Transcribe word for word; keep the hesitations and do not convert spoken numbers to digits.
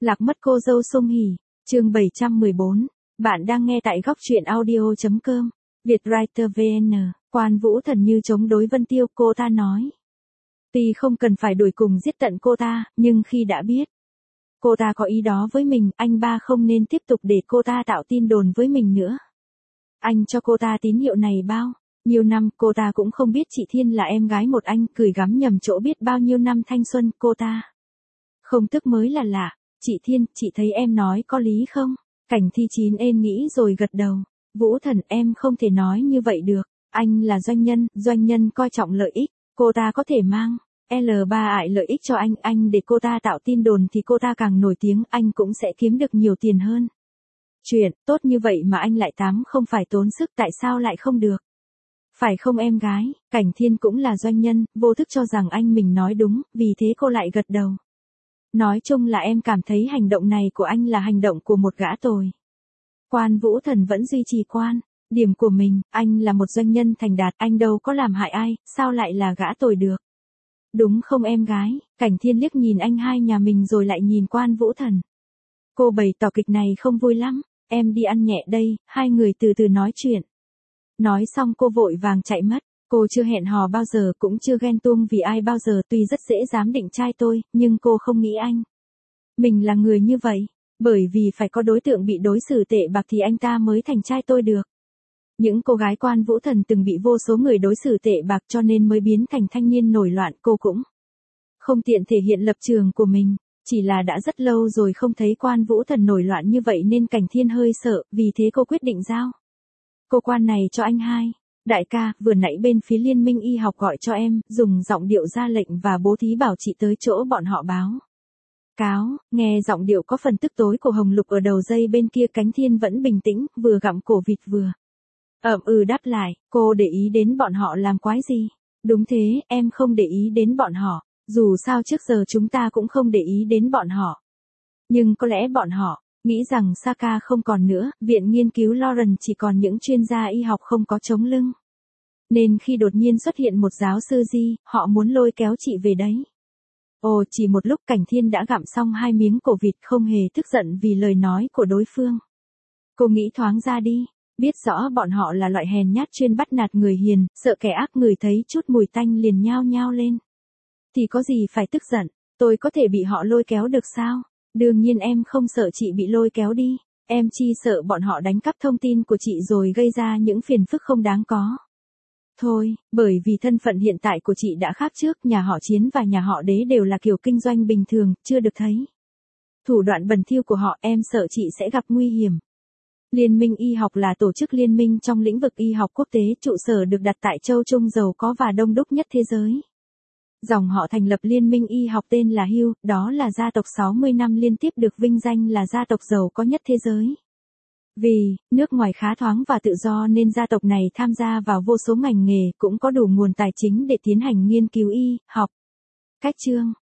Lạc mất cô dâu Song Hỷ, chương bảy trăm mười bốn. Bạn đang nghe tại góc truyện audio chấm com. Vietwriter vê en. Quan Vũ Thần như chống đối Vân Tiêu, cô ta nói. Tuy không cần phải đuổi cùng giết tận cô ta, nhưng khi đã biết cô ta có ý đó với mình, anh ba không nên tiếp tục để cô ta tạo tin đồn với mình nữa. Anh cho cô ta tín hiệu này bao nhiêu năm, cô ta cũng không biết chị Thiên là em gái một anh, cười gắm nhầm chỗ biết bao nhiêu năm thanh xuân, cô ta không tức mới là lạ. Chị Thiên, chị thấy em nói có lý không? Cảnh Thi Chín ên nghĩ rồi gật đầu. Vũ Thần, em không thể nói như vậy được. Anh là doanh nhân, doanh nhân coi trọng lợi ích. Cô ta có thể mang L ba ại lợi ích cho anh, anh để cô ta tạo tin đồn thì cô ta càng nổi tiếng, anh cũng sẽ kiếm được nhiều tiền hơn. Chuyện tốt như vậy mà anh lại tám không phải tốn sức, tại sao lại không được? Phải không em gái? Cảnh Thiên cũng là doanh nhân, vô thức cho rằng anh mình nói đúng, vì thế cô lại gật đầu. Nói chung là em cảm thấy hành động này của anh là hành động của một gã tồi. Quan Vũ Thần vẫn duy trì quan điểm của mình, anh là một doanh nhân thành đạt, anh đâu có làm hại ai, sao lại là gã tồi được? Đúng không em gái? Cảnh Thiên liếc nhìn anh hai nhà mình rồi lại nhìn Quan Vũ Thần. Cô bày tỏ kịch này không vui lắm, em đi ăn nhẹ đây, hai người từ từ nói chuyện. Nói xong cô vội vàng chạy mất. Cô chưa hẹn hò bao giờ, cũng chưa ghen tuông vì ai bao giờ, tuy rất dễ dám định trai tôi, nhưng cô không nghĩ anh mình là người như vậy. Bởi vì phải có đối tượng bị đối xử tệ bạc thì anh ta mới thành trai tôi được. Những cô gái Quan Vũ Thần từng bị vô số người đối xử tệ bạc cho nên mới biến thành thanh niên nổi loạn, cô cũng không tiện thể hiện lập trường của mình. Chỉ là đã rất lâu rồi không thấy Quan Vũ Thần nổi loạn như vậy nên Cảnh Thiên hơi sợ, vì thế cô quyết định giao cô quan này cho anh hai. Đại ca, vừa nãy bên phía Liên minh y học gọi cho em, dùng giọng điệu ra lệnh và bố thí bảo chị tới chỗ bọn họ báo cáo. Nghe giọng điệu có phần tức tối của Hồng Lục ở đầu dây bên kia, Cảnh Thiên vẫn bình tĩnh, vừa gặm cổ vịt vừa ậm ừ đáp lại. Cô để ý đến bọn họ làm quái gì? Đúng thế, em không để ý đến bọn họ. Dù sao trước giờ chúng ta cũng không để ý đến bọn họ. Nhưng có lẽ bọn họ nghĩ rằng Saka không còn nữa, viện nghiên cứu Lawrence chỉ còn những chuyên gia y học không có chống lưng. Nên khi đột nhiên xuất hiện một giáo sư Di, họ muốn lôi kéo chị về đấy. Ồ, chỉ một lúc Cảnh Thiên đã gặm xong hai miếng cổ vịt, không hề tức giận vì lời nói của đối phương. Cô nghĩ thoáng ra đi, biết rõ bọn họ là loại hèn nhát chuyên bắt nạt người hiền, sợ kẻ ác người thấy chút mùi tanh liền nhao nhao lên. Thì có gì phải tức giận, tôi có thể bị họ lôi kéo được sao? Đương nhiên em không sợ chị bị lôi kéo đi, em chi sợ bọn họ đánh cắp thông tin của chị rồi gây ra những phiền phức không đáng có. Thôi, bởi vì thân phận hiện tại của chị đã khác trước, nhà họ Chiến và nhà họ Đế đều là kiểu kinh doanh bình thường, chưa được thấy thủ đoạn bẩn thỉu của họ, em sợ chị sẽ gặp nguy hiểm. Liên minh y học là tổ chức liên minh trong lĩnh vực y học quốc tế, trụ sở được đặt tại châu Trung giàu có và đông đúc nhất thế giới. Dòng họ thành lập liên minh y học tên là Hugh, đó là gia tộc sáu mươi năm liên tiếp được vinh danh là gia tộc giàu có nhất thế giới. Vì nước ngoài khá thoáng và tự do nên gia tộc này tham gia vào vô số ngành nghề, cũng có đủ nguồn tài chính để tiến hành nghiên cứu y học. Cách chương